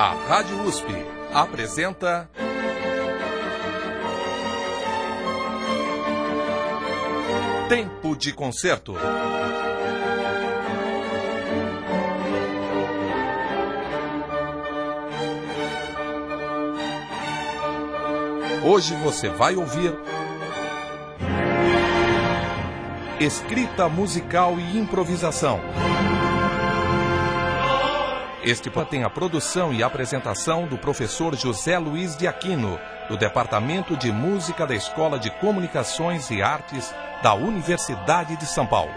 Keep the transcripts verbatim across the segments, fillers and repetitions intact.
A Rádio U S P apresenta Tempo de Concerto. Hoje você vai ouvir escrita musical e improvisação. Este tem a produção e apresentação do professor José Luiz de Aquino, do Departamento de Música da Escola de Comunicações e Artes da Universidade de São Paulo.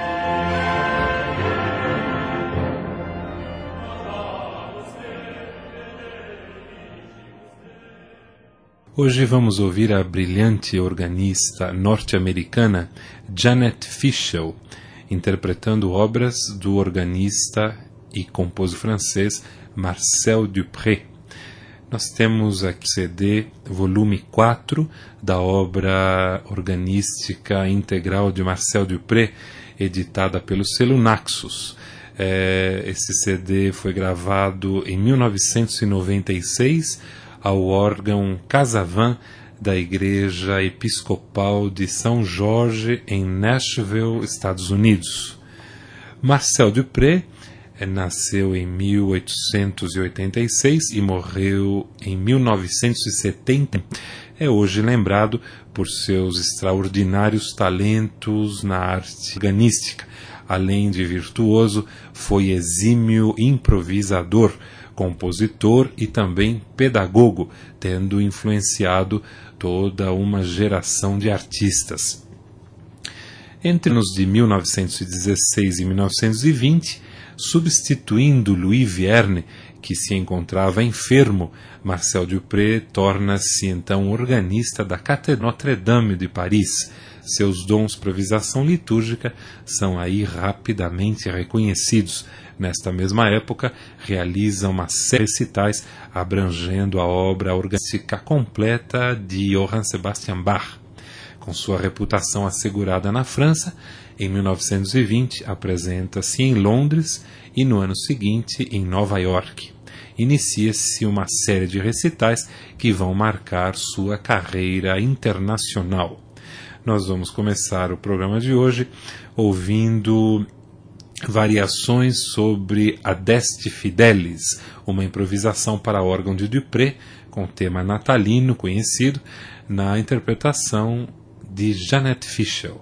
Hoje vamos ouvir a brilhante organista norte-americana Janet Fishel, interpretando obras do organista e compositor francês Marcel Dupré. Nós temos aqui o C D volume quatro da obra organística integral de Marcel Dupré, editada pelo selo Naxos. É, esse C D foi gravado em mil novecentos e noventa e seis ao órgão Casavant da Igreja Episcopal de São Jorge, em Nashville, Estados Unidos. Marcel Dupré nasceu em mil oitocentos e oitenta e seis e morreu em mil novecentos e setenta. É hoje lembrado por seus extraordinários talentos na arte organística. Além de virtuoso, foi exímio improvisador, compositor e também pedagogo, tendo influenciado toda uma geração de artistas. Entre os de mil novecentos e dezesseis e mil novecentos e vinte, substituindo Louis Vierne, que se encontrava enfermo, Marcel Dupré torna-se então organista da Cathédrale Notre-Dame de Paris. Seus dons para improvisação litúrgica são aí rapidamente reconhecidos. Nesta mesma época, realiza uma série de recitais abrangendo a obra organística completa de Johann Sebastian Bach. Com sua reputação assegurada na França, em mil novecentos e vinte apresenta-se em Londres e no ano seguinte em Nova York. Inicia-se uma série de recitais que vão marcar sua carreira internacional. Nós vamos começar o programa de hoje ouvindo variações sobre Adeste Fidelis, uma improvisação para órgão de Dupré, com tema natalino conhecido, na interpretação de Janet Fishel.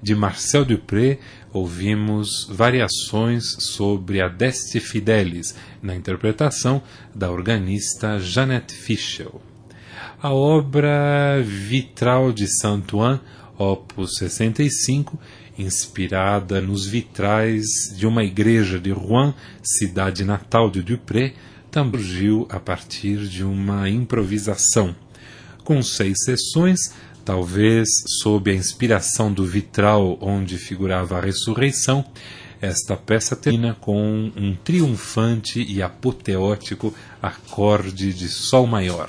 de Marcel Dupré, ouvimos variações sobre a Adeste Fidelis, na interpretação da organista Jeanette Fischel. A obra Vitral de Saint-Ouen, opus sessenta e cinco, inspirada nos vitrais de uma igreja de Rouen, cidade natal de Dupré, também surgiu a partir de uma improvisação. Com seis sessões, talvez sob a inspiração do vitral onde figurava a ressurreição, esta peça termina com um triunfante e apoteótico acorde de sol maior.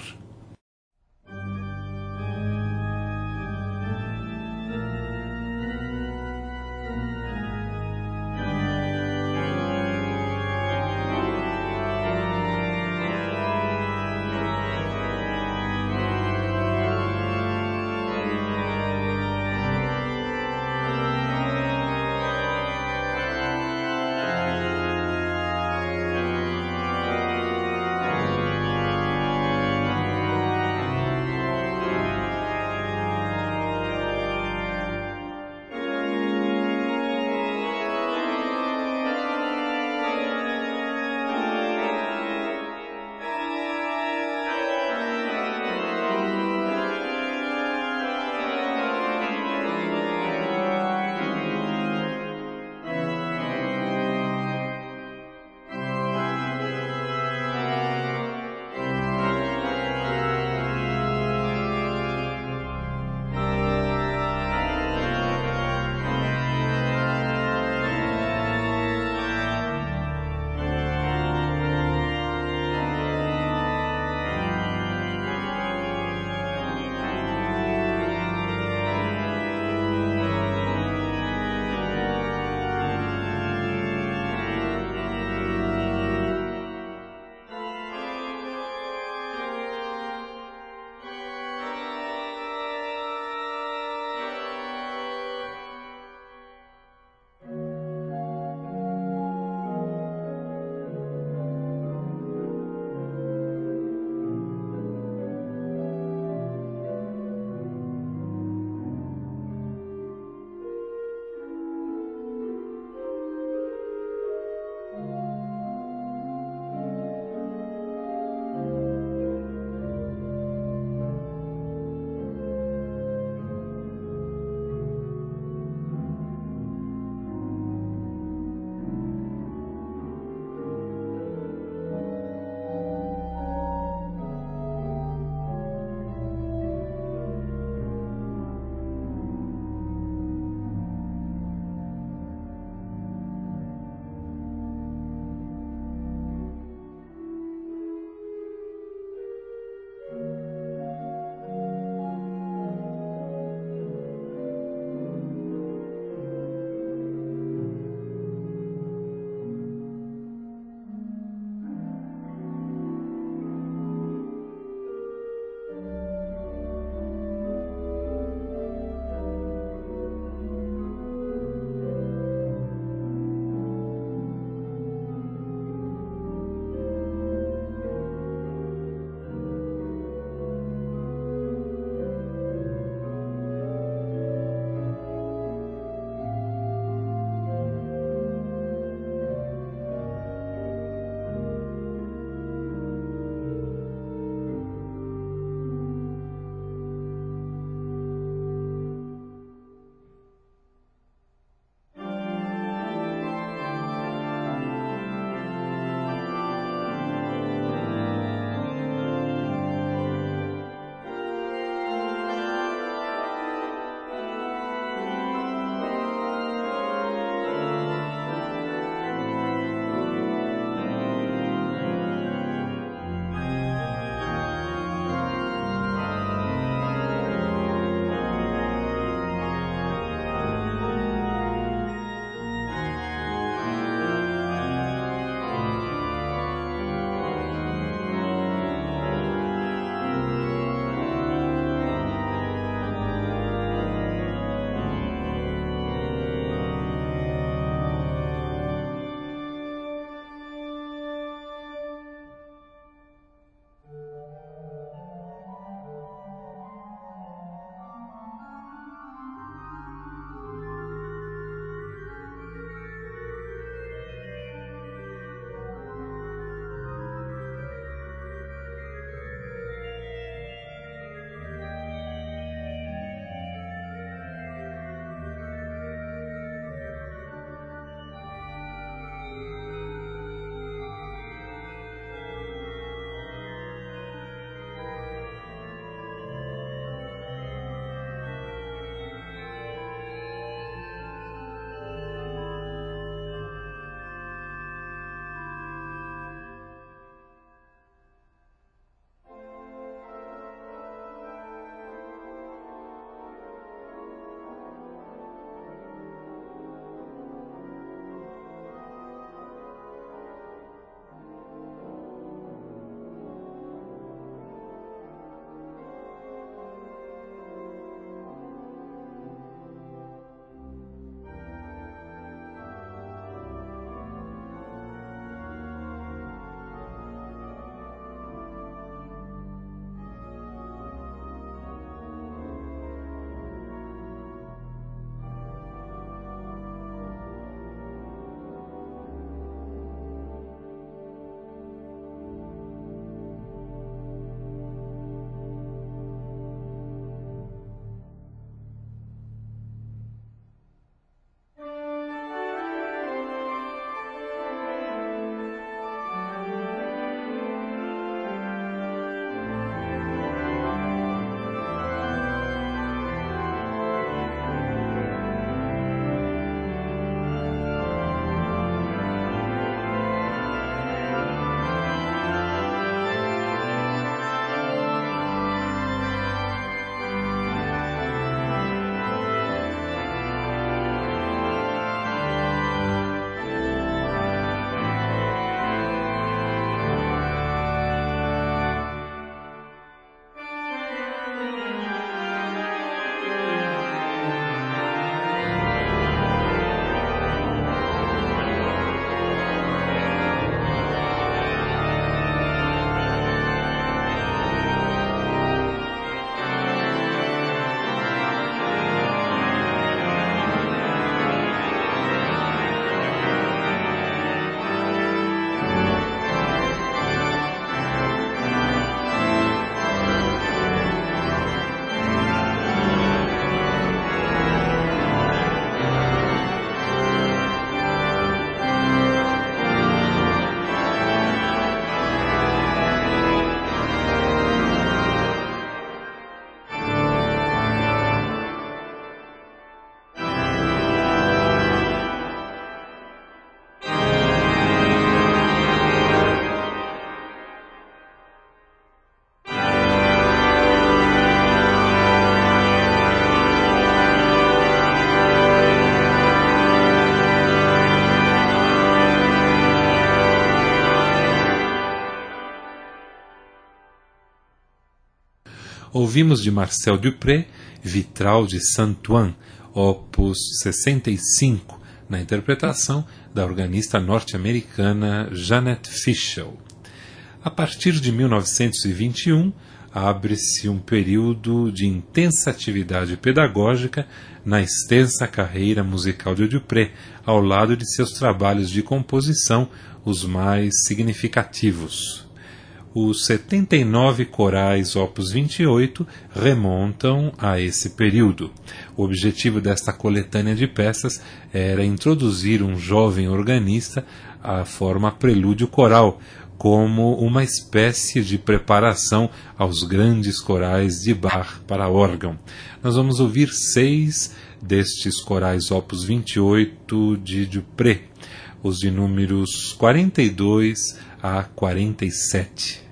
Ouvimos de Marcel Dupré, Vitral de Saint-Ouen, opus sessenta e cinco, na interpretação da organista norte-americana Jeanette Fishel. A partir de mil novecentos e vinte e um, abre-se um período de intensa atividade pedagógica na extensa carreira musical de Dupré, ao lado de seus trabalhos de composição, os mais significativos. Os setenta e nove corais opus vinte e oito remontam a esse período. O objetivo desta coletânea de peças era introduzir um jovem organista à forma prelúdio coral, como uma espécie de preparação aos grandes corais de Bach para órgão. Nós vamos ouvir seis destes corais opus vinte e oito de Dupré, os de números quarenta e dois a quarenta e sete.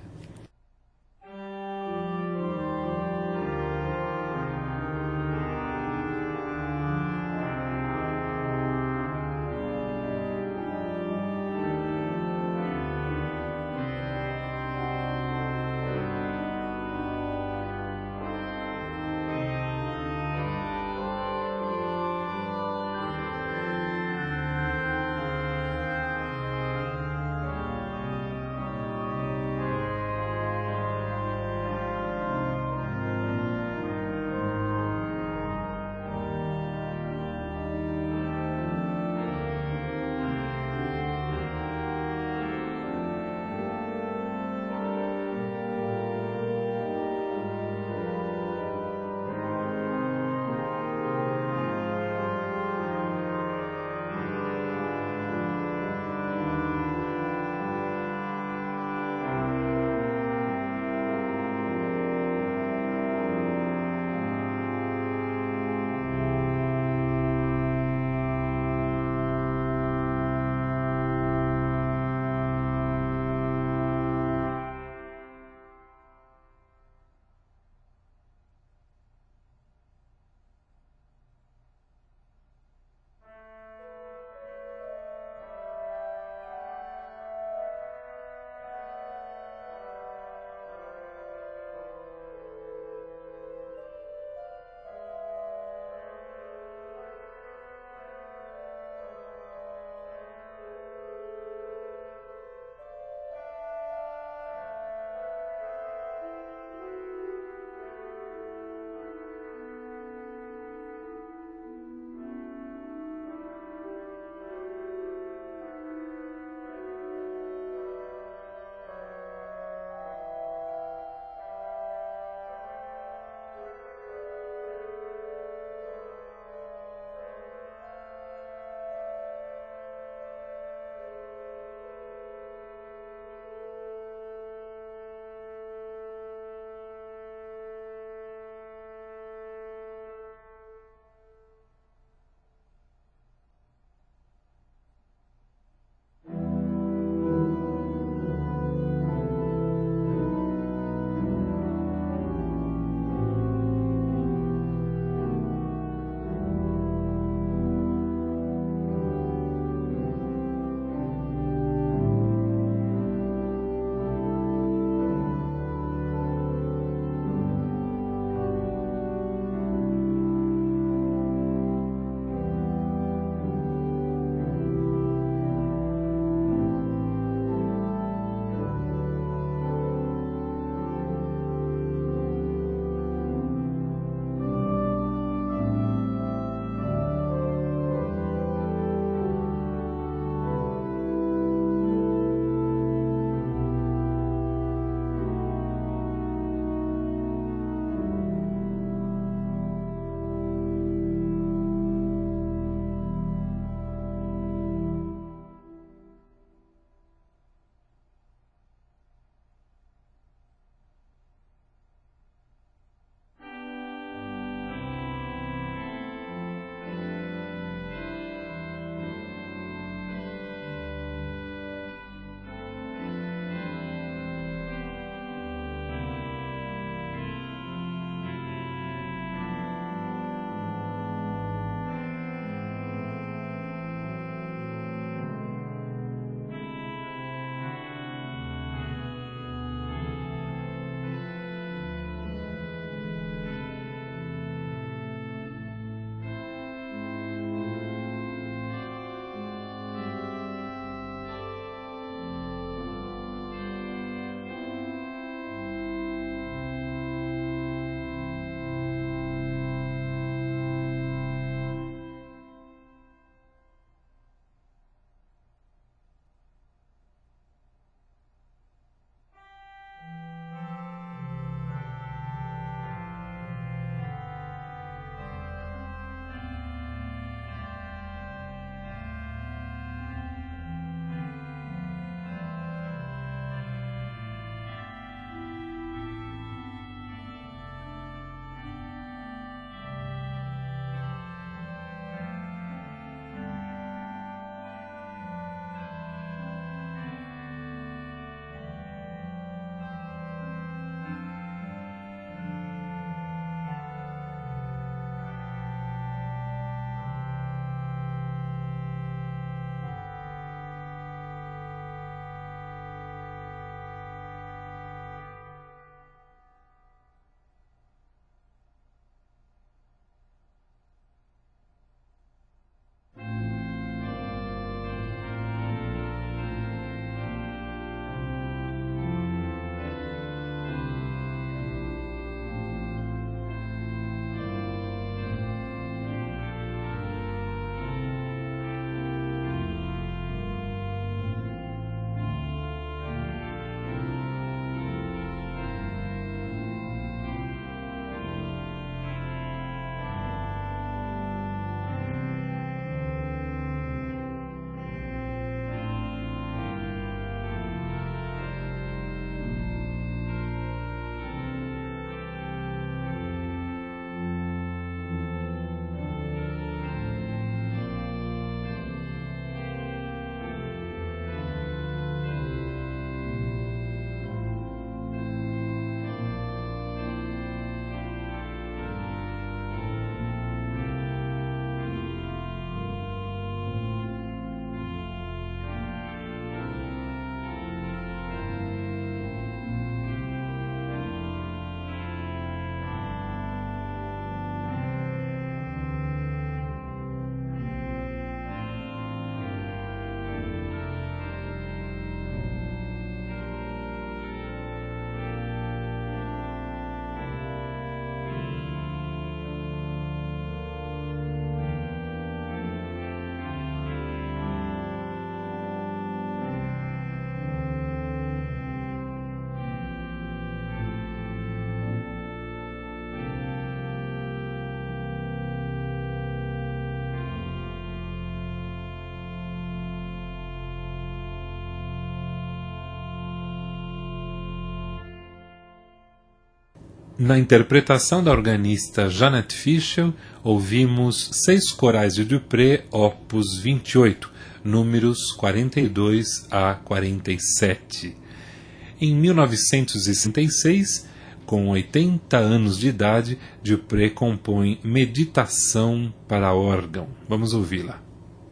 Na interpretação da organista Jeanette Fischel, ouvimos seis corais de Dupré, opus vinte e oito, números quarenta e dois a quarenta e sete. Em mil novecentos e sessenta e seis, com oitenta anos de idade, Dupré compõe Meditação para órgão. Vamos ouvi-la.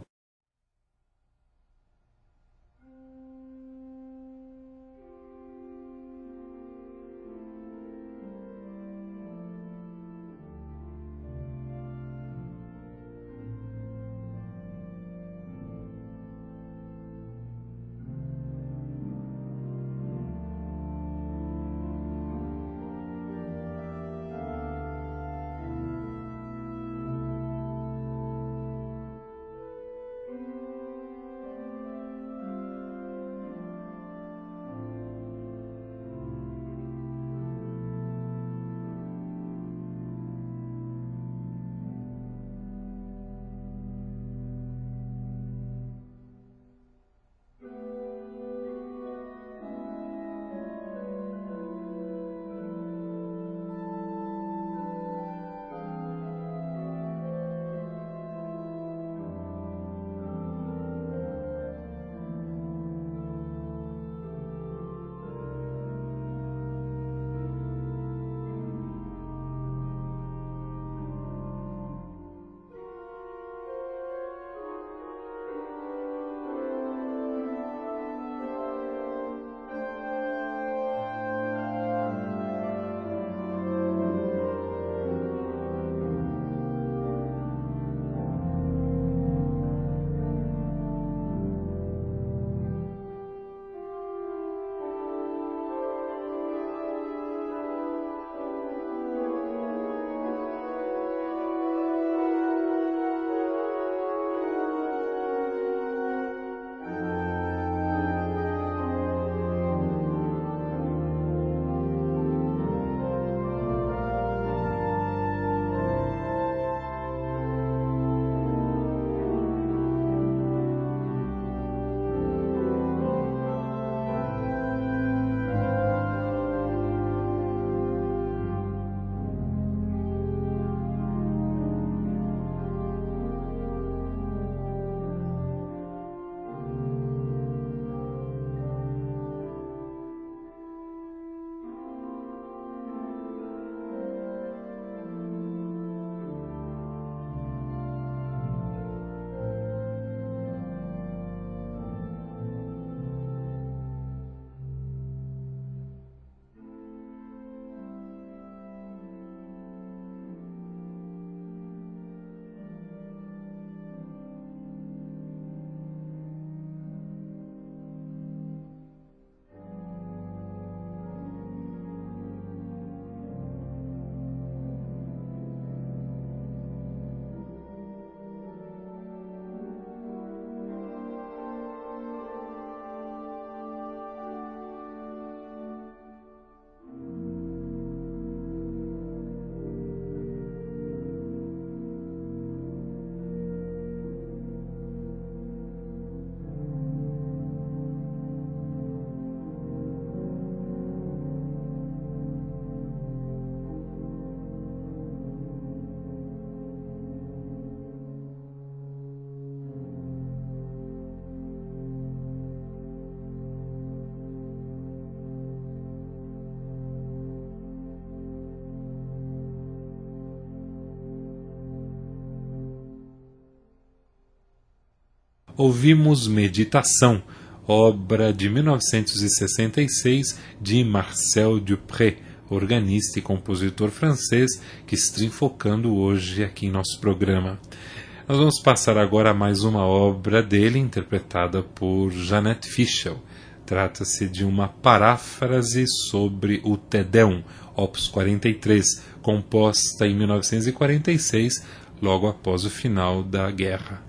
Ouvimos Meditação, obra de mil novecentos e sessenta e seis de Marcel Dupré, organista e compositor francês, que está enfocando hoje aqui em nosso programa. Nós vamos passar agora a mais uma obra dele, interpretada por Jeanette Fischel. Trata-se de uma paráfrase sobre o Te Deum, opus quarenta e três, composta em mil novecentos e quarenta e seis, logo após o final da guerra.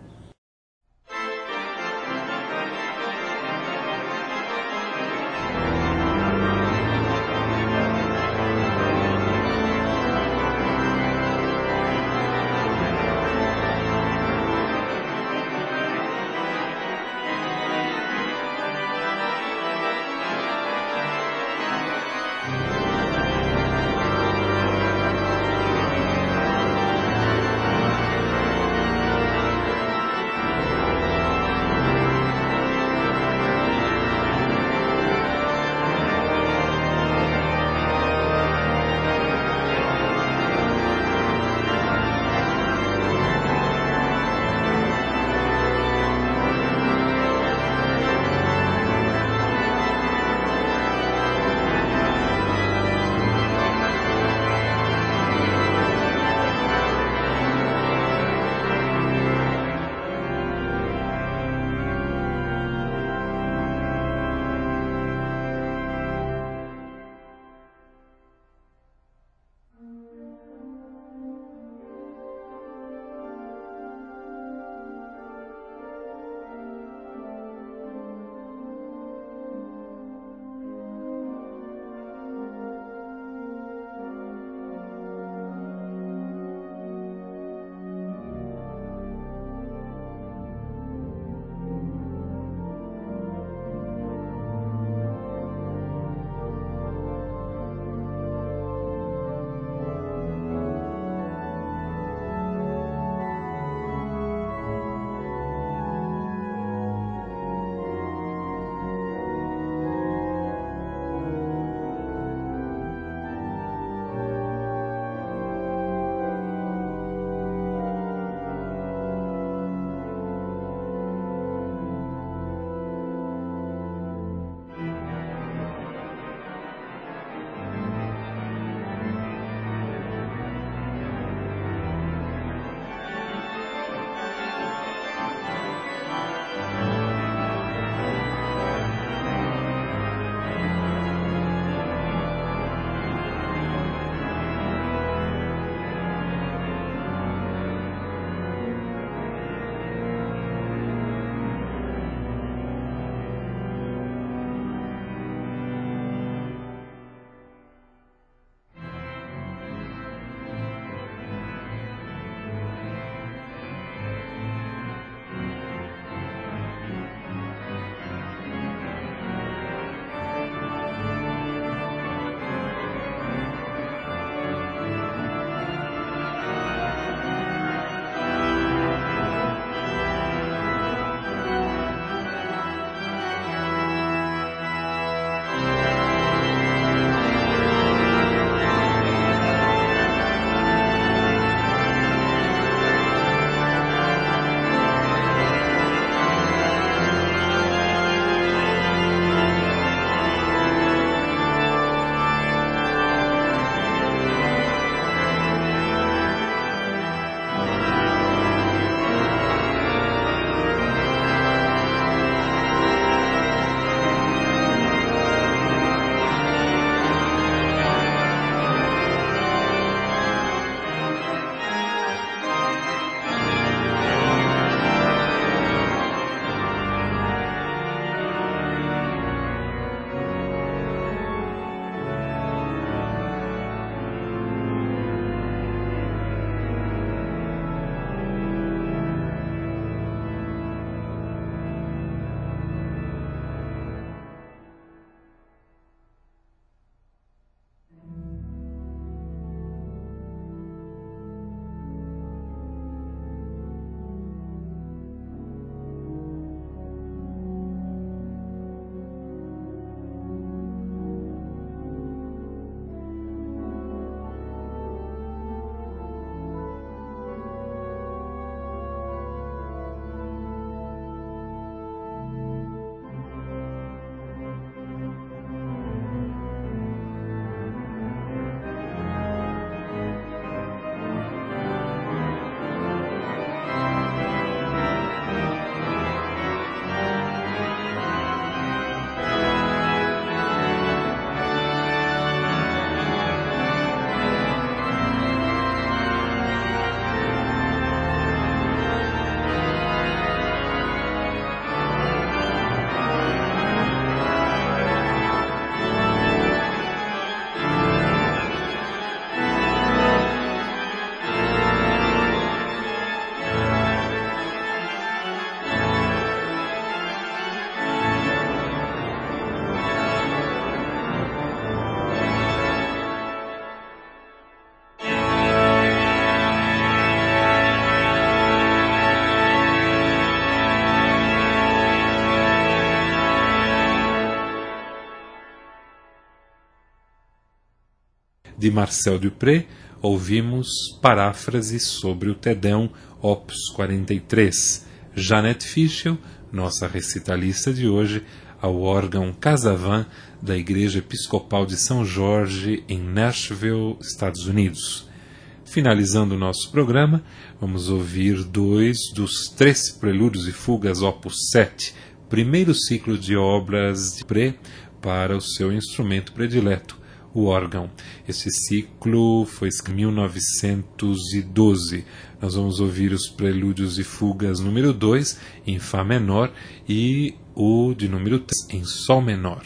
De Marcel Dupré, ouvimos paráfrase sobre o Tedeum Opus quarenta e três. Jeanette Fischel, nossa recitalista de hoje, ao órgão Casavan da Igreja Episcopal de São Jorge, em Nashville, Estados Unidos. Finalizando o nosso programa, vamos ouvir dois dos três prelúdios e fugas Opus sete, primeiro ciclo de obras de Dupré para o seu instrumento predileto, o órgão. Esse ciclo foi escrito em mil novecentos e doze. Nós vamos ouvir os prelúdios e fugas número dois em Fá menor e o de número três em Sol menor.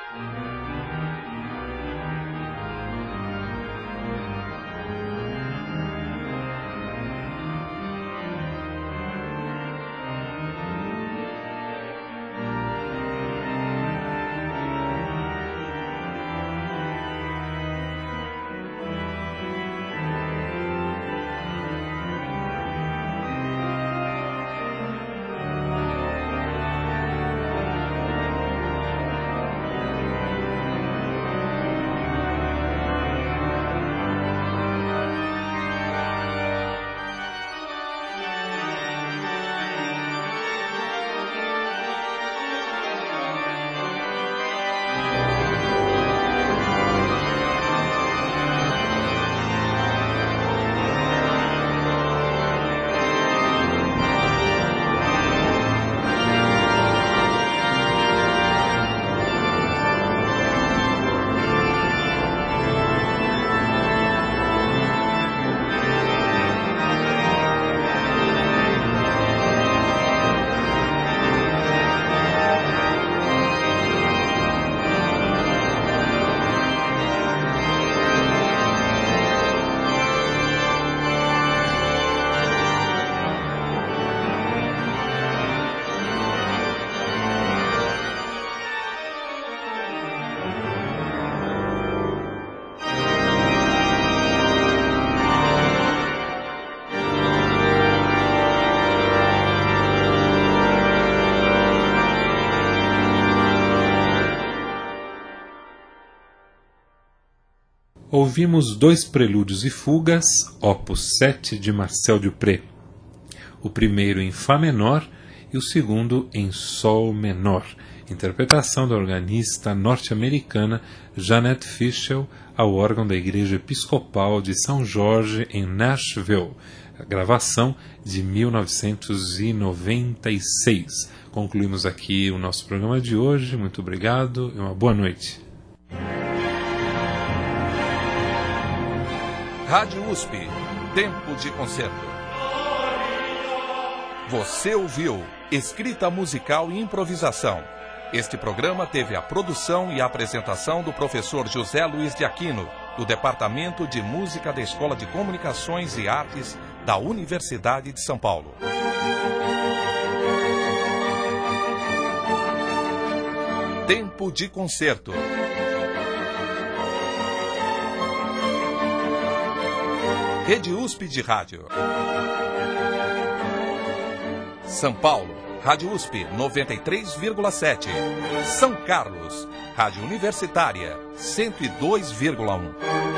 Ouvimos dois prelúdios e fugas, opus sete de Marcel Dupré. O primeiro em Fá menor e o segundo em Sol menor, interpretação da organista norte-americana Jeanette Fishel ao órgão da Igreja Episcopal de São Jorge, em Nashville, a gravação de mil novecentos e noventa e seis. Concluímos aqui o nosso programa de hoje. Muito obrigado e uma boa noite. Rádio U S P, Tempo de Concerto. Você ouviu Escrita Musical e Improvisação. Este programa teve a produção e a apresentação do professor José Luiz de Aquino, do Departamento de Música da Escola de Comunicações e Artes da Universidade de São Paulo. Tempo de Concerto. Rede U S P de Rádio. São Paulo, Rádio U S P noventa e três vírgula sete. São Carlos, Rádio Universitária cento e dois vírgula um.